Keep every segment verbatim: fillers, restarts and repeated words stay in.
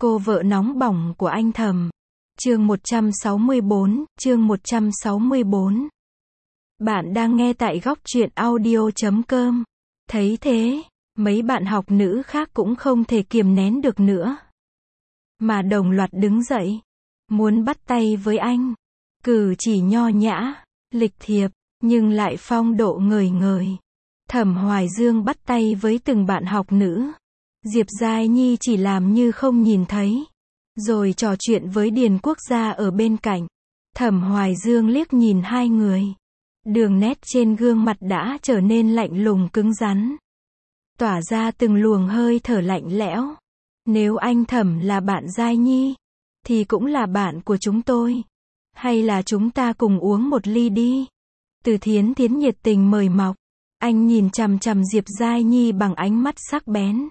Cô vợ nóng bỏng của anh Thầm. Chương một trăm sáu mươi bốn, chương một trăm sáu mươi bốn. Bạn đang nghe tại góc truyện audio chấm com. Thấy thế, mấy bạn học nữ khác cũng không thể kiềm nén được nữa, mà đồng loạt đứng dậy, muốn bắt tay với anh. Cử chỉ nho nhã, lịch thiệp, nhưng lại phong độ ngời ngời. Thẩm Hoài Dương bắt tay với từng bạn học nữ. Diệp Giai Nhi chỉ làm như không nhìn thấy, rồi trò chuyện với Điền Quốc Gia ở bên cạnh. Thẩm Hoài Dương liếc nhìn hai người. Đường nét trên gương mặt đã trở nên lạnh lùng cứng rắn, tỏa ra từng luồng hơi thở lạnh lẽo. Nếu anh Thẩm là bạn Giai Nhi, thì cũng là bạn của chúng tôi. Hay là chúng ta cùng uống một ly đi? Từ Thiến Thiến nhiệt tình mời mọc. Anh nhìn chằm chằm Diệp Giai Nhi bằng ánh mắt sắc bén.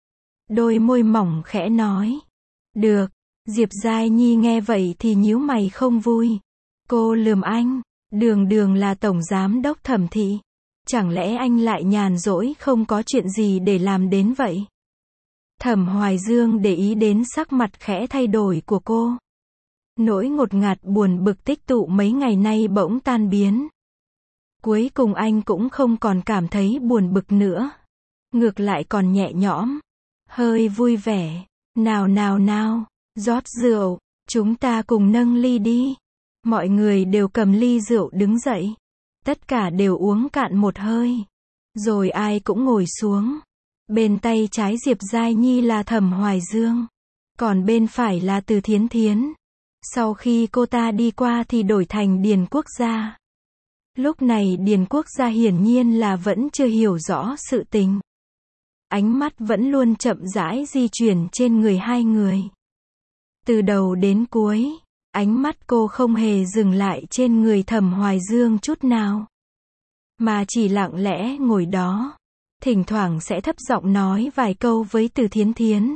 Đôi môi mỏng khẽ nói. Được. Diệp Giai Nhi nghe vậy thì nhíu mày không vui. Cô lườm anh. Đường đường là tổng giám đốc Thẩm thị. Chẳng lẽ anh lại nhàn rỗi không có chuyện gì để làm đến vậy? Thẩm Hoài Dương để ý đến sắc mặt khẽ thay đổi của cô. Nỗi ngột ngạt buồn bực tích tụ mấy ngày nay bỗng tan biến. Cuối cùng anh cũng không còn cảm thấy buồn bực nữa. Ngược lại còn nhẹ nhõm, hơi vui vẻ. Nào nào nào, rót rượu, chúng ta cùng nâng ly đi. Mọi người đều cầm ly rượu đứng dậy. Tất cả đều uống cạn một hơi. Rồi ai cũng ngồi xuống. Bên tay trái Diệp Giai Nhi là Thẩm Hoài Dương, còn bên phải là Từ Thiến Thiến. Sau khi cô ta đi qua thì đổi thành Điền Quốc Gia. Lúc này Điền Quốc Gia hiển nhiên là vẫn chưa hiểu rõ sự tình. Ánh mắt vẫn luôn chậm rãi di chuyển trên người hai người. Từ đầu đến cuối, ánh mắt cô không hề dừng lại trên người Thẩm Hoài Dương chút nào, mà chỉ lặng lẽ ngồi đó, thỉnh thoảng sẽ thấp giọng nói vài câu với Từ Thiến Thiến.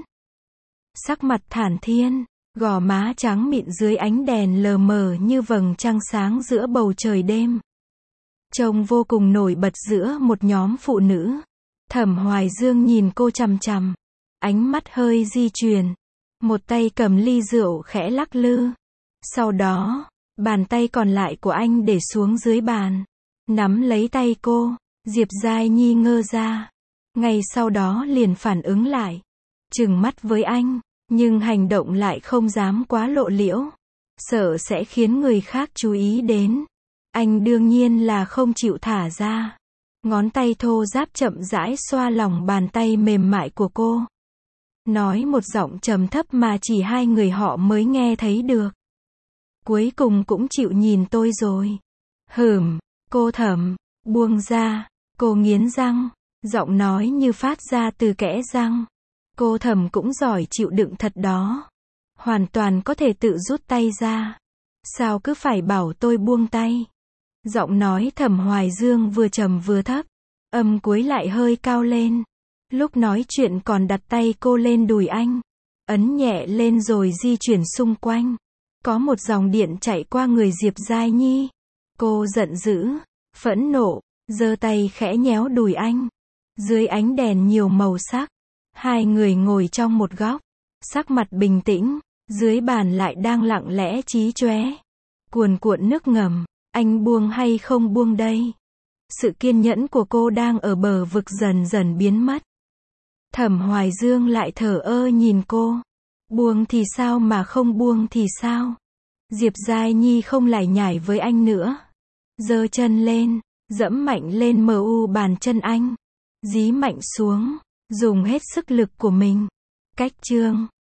Sắc mặt thản thiên, gò má trắng mịn dưới ánh đèn lờ mờ như vầng trăng sáng giữa bầu trời đêm, trông vô cùng nổi bật giữa một nhóm phụ nữ. Thẩm Hoài Dương nhìn cô chằm chằm, ánh mắt hơi di chuyển, một tay cầm ly rượu khẽ lắc lư. Sau đó, bàn tay còn lại của anh để xuống dưới bàn, nắm lấy tay cô. Diệp Giai Nhi ngơ ra, ngay sau đó liền phản ứng lại, trừng mắt với anh, nhưng hành động lại không dám quá lộ liễu, sợ sẽ khiến người khác chú ý đến. Anh đương nhiên là không chịu thả ra. Ngón tay thô ráp chậm rãi xoa lòng bàn tay mềm mại của cô, nói một giọng trầm thấp mà chỉ hai người họ mới nghe thấy được. Cuối cùng cũng chịu nhìn tôi rồi. Hửm, cô Thẩm, buông ra. Cô nghiến răng, giọng nói như phát ra từ kẽ răng. Cô Thẩm cũng giỏi chịu đựng thật đó. Hoàn toàn có thể tự rút tay ra. Sao cứ phải bảo tôi buông tay? Giọng nói Thẩm Hoài Dương vừa trầm vừa thấp, âm cuối lại hơi cao lên. Lúc nói chuyện còn đặt tay cô lên đùi anh, ấn nhẹ lên rồi di chuyển xung quanh. Có một dòng điện chạy qua người Diệp Giai Nhi. Cô giận dữ, phẫn nộ, giơ tay khẽ nhéo đùi anh. Dưới ánh đèn nhiều màu sắc, hai người ngồi trong một góc, sắc mặt bình tĩnh, dưới bàn lại đang lặng lẽ chí chóe, cuồn cuộn nước ngầm. Anh buông hay không buông đây? Sự kiên nhẫn của cô đang ở bờ vực dần dần biến mất. Thẩm Hoài Dương lại thờ ơ nhìn cô. Buông thì sao mà không buông thì sao? Diệp Giai Nhi không lải nhải với anh nữa. Giơ chân lên, dẫm mạnh lên mờ u bàn chân anh. Dí mạnh xuống, dùng hết sức lực của mình. Cách chương